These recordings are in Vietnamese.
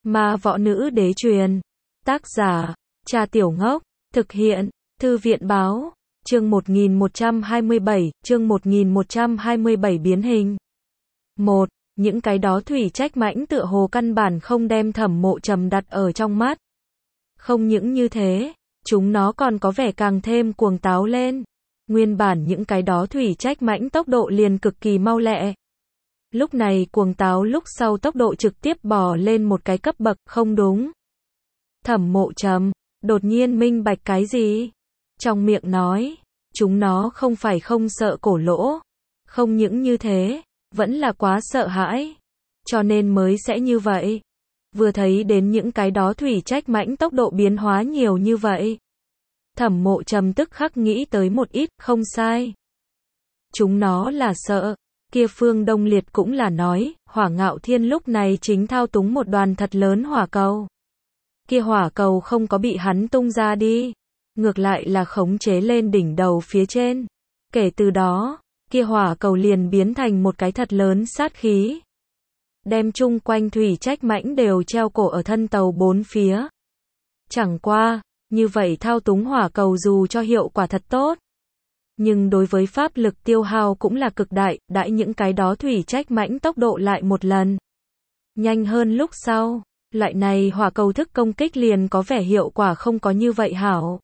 Ma Võ Nữ Đế truyền. Tác giả, Cha Tiểu Ngốc. Thực hiện, Thư viện Báo. Chương 1127 biến hình. 1. Những cái đó thủy trách mãnh tựa hồ căn bản không đem Thẩm Mộ Trầm đặt ở trong mắt. Không những như thế, chúng nó còn có vẻ càng thêm cuồng táo lên. Nguyên bản những cái đó thủy trách mãnh tốc độ liền cực kỳ mau lẹ. Lúc này cuồng táo lúc sau tốc độ trực tiếp bò lên một cái cấp bậc, không đúng. Thẩm Mộ Trầm đột nhiên minh bạch cái gì? Trong miệng nói, chúng nó không phải không sợ Cổ Lỗ. Không những như thế, vẫn là quá sợ hãi. Cho nên mới sẽ như vậy. Vừa thấy đến những cái đó thủy trách mãnh tốc độ biến hóa nhiều như vậy. Thẩm Mộ Trầm tức khắc nghĩ tới một ít, không sai. Chúng nó là sợ. Kia Phương Đông Liệt cũng là nói, Hỏa Ngạo Thiên lúc này chính thao túng một đoàn thật lớn hỏa cầu. Kia hỏa cầu không có bị hắn tung ra đi, ngược lại là khống chế lên đỉnh đầu phía trên. Kể từ đó, kia hỏa cầu liền biến thành một cái thật lớn sát khí. Đem chung quanh thủy trách mãnh đều treo cổ ở thân tàu bốn phía. Chẳng qua, như vậy thao túng hỏa cầu dù cho hiệu quả thật tốt. Nhưng đối với pháp lực tiêu hao cũng là cực đại, đãi những cái đó thủy trách mãnh tốc độ lại một lần. Nhanh hơn lúc sau, loại này hỏa cầu thức công kích liền có vẻ hiệu quả không có như vậy hảo.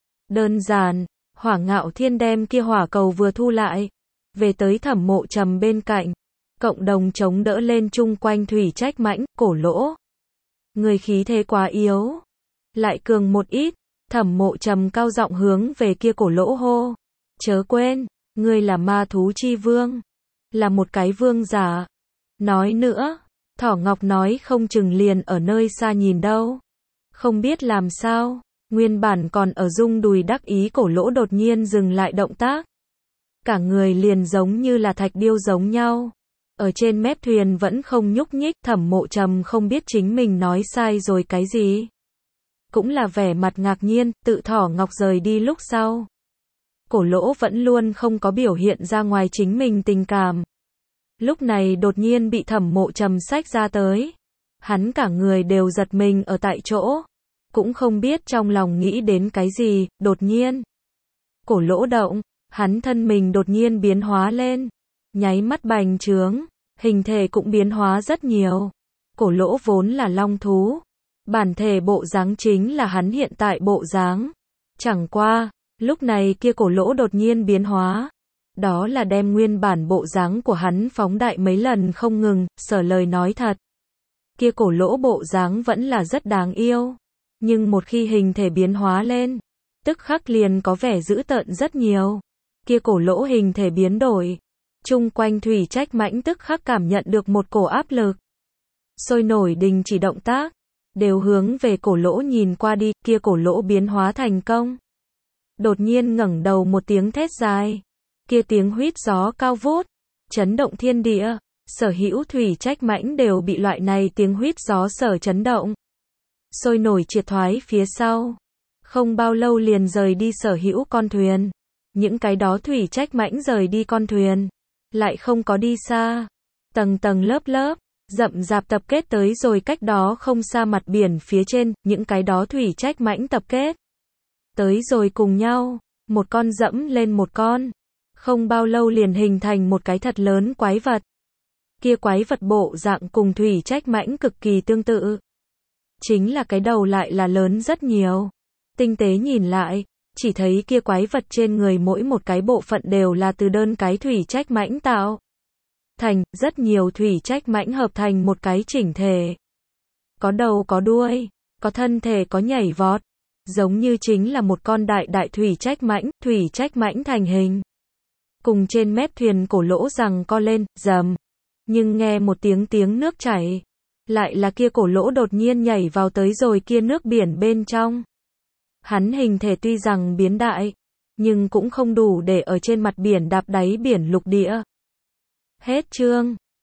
Đơn giản, Hỏa Ngạo Thiên đem kia hỏa cầu vừa thu lại, về tới Thẩm Mộ Trầm bên cạnh, cộng đồng chống đỡ lên chung quanh thủy trách mãnh, Cổ Lỗ. Người khí thế quá yếu, lại cường một ít, Thẩm Mộ Trầm cao giọng hướng về kia Cổ Lỗ hô. Chớ quên, ngươi là ma thú chi vương, là một cái vương giả. Nói nữa, Thỏ Ngọc nói không chừng liền ở nơi xa nhìn đâu. Không biết làm sao, nguyên bản còn ở rung đùi đắc ý Cổ Lỗ đột nhiên dừng lại động tác. Cả người liền giống như là thạch điêu giống nhau. Ở trên mép thuyền vẫn không nhúc nhích, Thẩm Mộ Trầm không biết chính mình nói sai rồi cái gì. Cũng là vẻ mặt ngạc nhiên, tự Thỏ Ngọc rời đi lúc sau. Cổ Lỗ vẫn luôn không có biểu hiện ra ngoài chính mình tình cảm. Lúc này đột nhiên bị Thẩm Mộ Trầm xách ra tới. Hắn cả người đều giật mình ở tại chỗ. Cũng không biết trong lòng nghĩ đến cái gì, đột nhiên. Cổ Lỗ động, hắn thân mình đột nhiên biến hóa lên. Nháy mắt bành trướng, hình thể cũng biến hóa rất nhiều. Cổ Lỗ vốn là long thú. Bản thể bộ dáng chính là hắn hiện tại bộ dáng. Chẳng qua, lúc này kia Cổ Lỗ đột nhiên biến hóa. Đó là đem nguyên bản bộ dáng của hắn phóng đại mấy lần không ngừng, sở lời nói thật. Kia Cổ Lỗ bộ dáng vẫn là rất đáng yêu. Nhưng một khi hình thể biến hóa lên, tức khắc liền có vẻ dữ tợn rất nhiều. Kia Cổ Lỗ hình thể biến đổi. Chung quanh thủy trách mãnh tức khắc cảm nhận được một cổ áp lực. Sôi nổi đình chỉ động tác. Đều hướng về Cổ Lỗ nhìn qua đi, kia Cổ Lỗ biến hóa thành công. Đột nhiên ngẩng đầu một tiếng thét dài. Kia tiếng huýt gió cao vút, chấn động thiên địa, sở hữu thủy trách mãnh đều bị loại này tiếng huýt gió sở chấn động. Sôi nổi triệt thoái phía sau. Không bao lâu liền rời đi sở hữu con thuyền. Những cái đó thủy trách mãnh rời đi con thuyền. Lại không có đi xa. Tầng tầng lớp lớp, rậm rạp tập kết tới rồi cách đó không xa mặt biển phía trên, những cái đó thủy trách mãnh tập kết. Tới rồi cùng nhau, một con dẫm lên một con. Không bao lâu liền hình thành một cái thật lớn quái vật. Kia quái vật bộ dạng cùng thủy trách mãnh cực kỳ tương tự. Chính là cái đầu lại là lớn rất nhiều. Tinh tế nhìn lại, chỉ thấy kia quái vật trên người mỗi một cái bộ phận đều là từ đơn cái thủy trách mãnh tạo thành, rất nhiều thủy trách mãnh hợp thành một cái chỉnh thể. Có đầu có đuôi, có thân thể có nhảy vọt. Giống như chính là một con đại thủy trách mãnh thành hình. Cùng trên mép thuyền Cổ Lỗ rằng co lên, rầm. Nhưng nghe một tiếng nước chảy. Lại là kia Cổ Lỗ đột nhiên nhảy vào tới rồi kia nước biển bên trong. Hắn hình thể tuy rằng biến đại, nhưng cũng không đủ để ở trên mặt biển đạp đáy biển lục địa. Hết chương.